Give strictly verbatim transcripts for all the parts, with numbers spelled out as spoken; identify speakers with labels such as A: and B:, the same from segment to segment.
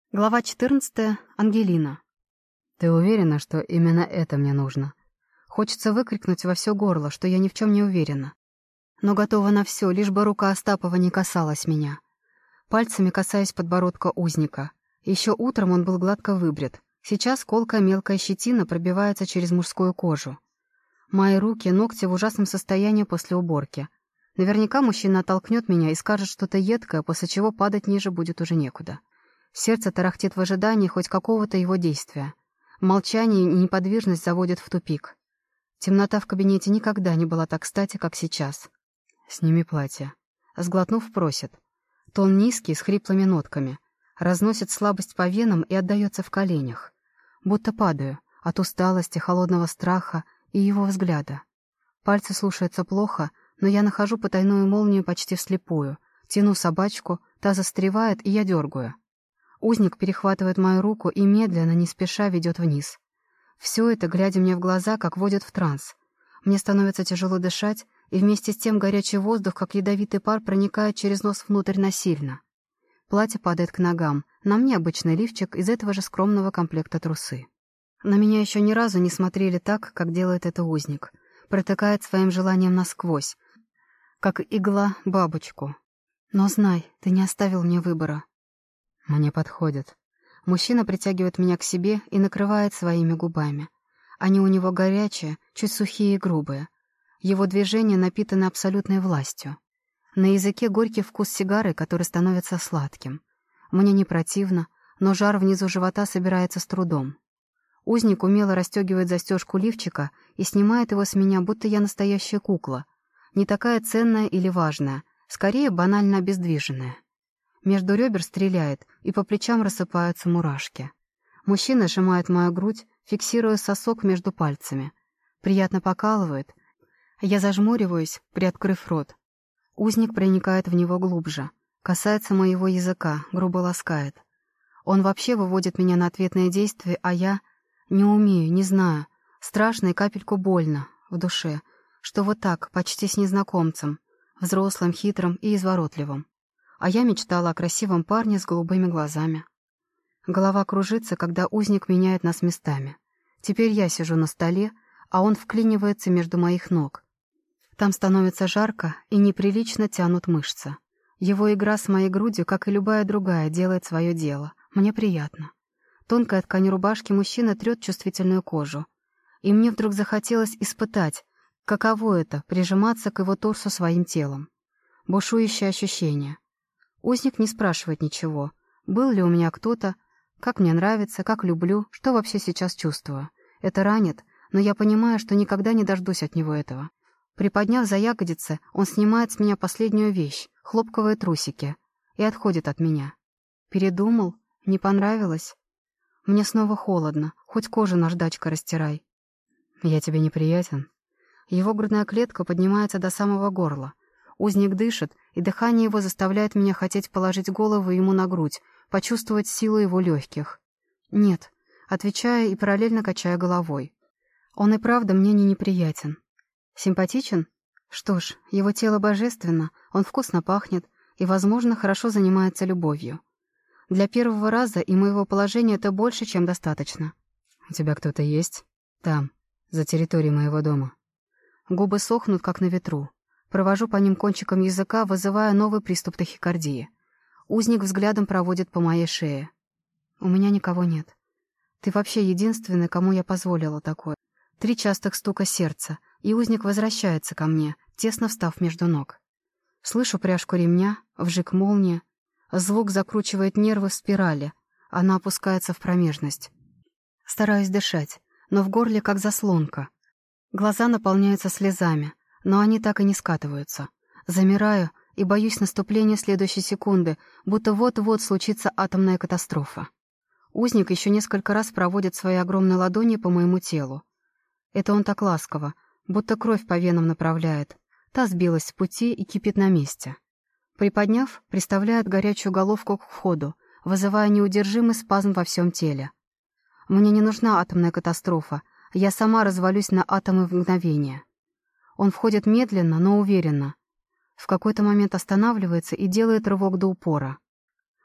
A: Глава четырнадцатая. Ангелина. «Ты уверена, что именно это мне нужно?» Хочется выкрикнуть во все горло, что я ни в чем не уверена. Но готова на все, лишь бы рука Остапова не касалась меня. Пальцами касаюсь подбородка узника. Еще утром он был гладко выбрит. Сейчас колкая мелкая щетина пробивается через мужскую кожу. Мои руки, ногти в ужасном состоянии после уборки. Наверняка мужчина оттолкнет меня и скажет что-то едкое, после чего падать ниже будет уже некуда. Сердце тарахтит в ожидании хоть какого-то его действия. Молчание и неподвижность заводят в тупик. Темнота в кабинете никогда не была так кстати, как сейчас. «Сними платье». Сглотнув, просит. Тон низкий, с хриплыми нотками. Разносит слабость по венам и отдается в коленях. Будто падаю от усталости, холодного страха и его взгляда. Пальцы слушаются плохо, но я нахожу потайную молнию почти вслепую. Тяну собачку, та застревает, и я дергаю. Узник перехватывает мою руку и медленно, не спеша, ведет вниз. Все это, глядя мне в глаза, как вводит в транс. Мне становится тяжело дышать, и вместе с тем горячий воздух, как ядовитый пар, проникает через нос внутрь насильно. Платье падает к ногам, на мне обычный лифчик из этого же скромного комплекта трусы. На меня еще ни разу не смотрели так, как делает это узник. Протыкает своим желанием насквозь, как игла бабочку. Но знай, ты не оставил мне выбора. Мне подходит. Мужчина притягивает меня к себе и накрывает своими губами. Они у него горячие, чуть сухие и грубые. Его движения напитаны абсолютной властью. На языке горький вкус сигары, который становится сладким. Мне не противно, но жар внизу живота собирается с трудом. Узник умело расстегивает застежку лифчика и снимает его с меня, будто я настоящая кукла. Не такая ценная или важная, скорее банально обездвиженная. Между ребер стреляет, и по плечам рассыпаются мурашки. Мужчина сжимает мою грудь, фиксируя сосок между пальцами. Приятно покалывает. Я зажмуриваюсь, приоткрыв рот. Узник проникает в него глубже, касается моего языка, грубо ласкает. Он вообще выводит меня на ответные действия, а я не умею, не знаю. Страшно и капельку больно в душе, что вот так, почти с незнакомцем, взрослым, хитрым и изворотливым. А я мечтала о красивом парне с голубыми глазами. Голова кружится, когда узник меняет нас местами. Теперь я сижу на столе, а он вклинивается между моих ног. Там становится жарко и неприлично тянут мышцы. Его игра с моей грудью, как и любая другая, делает свое дело. Мне приятно. Тонкая ткань рубашки мужчина трет чувствительную кожу. И мне вдруг захотелось испытать, каково это — прижиматься к его торсу своим телом. Бушующее ощущение. Узник не спрашивает ничего. Был ли у меня кто-то, как мне нравится, как люблю, что вообще сейчас чувствую. Это ранит, но я понимаю, что никогда не дождусь от него этого. Приподняв за ягодицы, он снимает с меня последнюю вещь — хлопковые трусики, и отходит от меня. Передумал? Не понравилось? Мне снова холодно, хоть кожу наждачкой растирай. Я тебе неприятен? Его грудная клетка поднимается до самого горла. Узник дышит, и дыхание его заставляет меня хотеть положить голову ему на грудь, почувствовать силу его легких. «Нет», — отвечаю и параллельно качаю головой. Он и правда мне не неприятен. Симпатичен? Что ж, его тело божественно, он вкусно пахнет и, возможно, хорошо занимается любовью. Для первого раза и моего положения это больше, чем достаточно. «У тебя кто-то есть? Там, за территорией моего дома». Губы сохнут, как на ветру. Провожу по ним кончиком языка, вызывая новый приступ тахикардии. Узник взглядом проводит по моей шее. У меня никого нет. Ты вообще единственный, кому я позволила такое. Три частых стука сердца, и узник возвращается ко мне, тесно встав между ног. Слышу пряжку ремня, вжик молнии. Звук закручивает нервы в спирали. Она опускается в промежность. Стараюсь дышать, но в горле как заслонка. Глаза наполняются слезами, но они так и не скатываются. Замираю и боюсь наступления следующей секунды, будто вот-вот случится атомная катастрофа. Узник еще несколько раз проводит свои огромные ладони по моему телу. Это он так ласково, будто кровь по венам направляет. Та сбилась с пути и кипит на месте. Приподняв, приставляет горячую головку к входу, вызывая неудержимый спазм во всем теле. Мне не нужна атомная катастрофа, я сама развалюсь на атомы в мгновение. Он входит медленно, но уверенно. В какой-то момент останавливается и делает рывок до упора.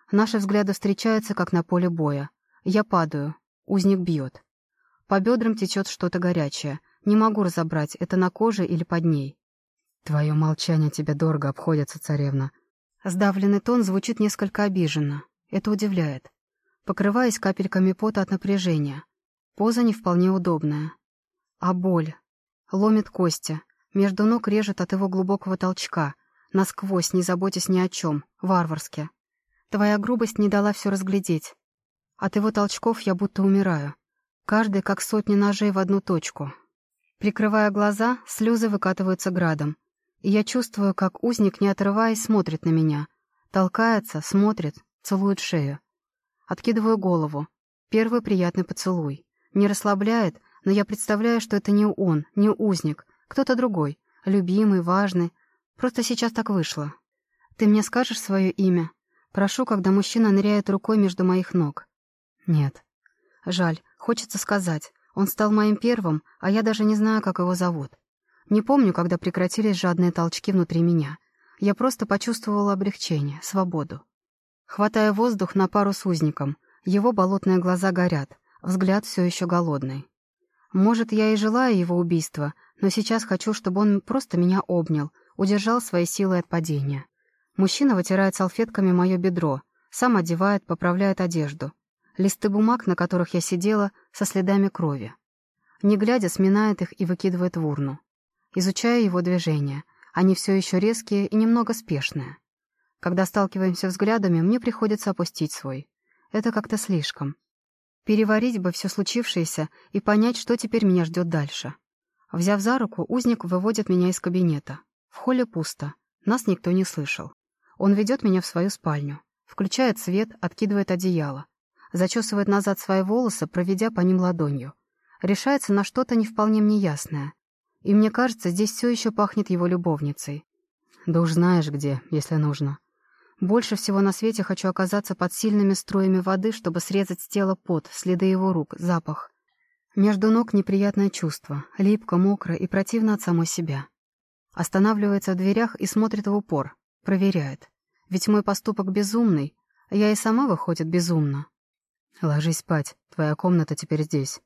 A: Наши взгляды встречаются, как на поле боя. Я падаю. Узник бьет. По бедрам течет что-то горячее. Не могу разобрать, это на коже или под ней. «Твое молчание тебе дорого обходится, царевна». Сдавленный тон звучит несколько обиженно. Это удивляет. Покрываясь капельками пота от напряжения. Поза не вполне удобная. А боль. Ломит кости. Между ног режет от его глубокого толчка. Насквозь, не заботясь ни о чем. Варварски. Твоя грубость не дала все разглядеть. От его толчков я будто умираю. Каждый, как сотни ножей в одну точку. Прикрывая глаза, слезы выкатываются градом. И я чувствую, как узник, не отрываясь, смотрит на меня. Толкается, смотрит, целует шею. Откидываю голову. Первый приятный поцелуй. Не расслабляет, но я представляю, что это не он, не узник. Кто-то другой. Любимый, важный. Просто сейчас так вышло. Ты мне скажешь свое имя? Прошу, когда мужчина ныряет рукой между моих ног. Нет. Жаль, хочется сказать. Он стал моим первым, а я даже не знаю, как его зовут. Не помню, когда прекратились жадные толчки внутри меня. Я просто почувствовала облегчение, свободу. Хватая воздух на пару с узником. Его болотные глаза горят, взгляд все еще голодный. Может, я и желаю его убийства, но сейчас хочу, чтобы он просто меня обнял, удержал своей силой от падения. Мужчина вытирает салфетками мое бедро, сам одевает, поправляет одежду. Листы бумаг, на которых я сидела, со следами крови. Не глядя, сминает их и выкидывает в урну. Изучаю его движения. Они все еще резкие и немного спешные. Когда сталкиваемся взглядами, мне приходится опустить свой. Это как-то слишком. Переварить бы все случившееся и понять, что теперь меня ждет дальше. Взяв за руку, узник выводит меня из кабинета. В холле пусто. Нас никто не слышал. Он ведет меня в свою спальню. Включает свет, откидывает одеяло. Зачесывает назад свои волосы, проведя по ним ладонью. Решается на что-то не вполне мне ясное. И мне кажется, здесь все еще пахнет его любовницей. Да уж знаешь где, если нужно. Больше всего на свете хочу оказаться под сильными струями воды, чтобы срезать с тела пот, следы его рук, запах. Между ног неприятное чувство, липко, мокро и противно от самой себя. Останавливается в дверях и смотрит в упор, проверяет. Ведь мой поступок безумный, я и сама, выходит, безумна. Ложись спать, твоя комната теперь здесь.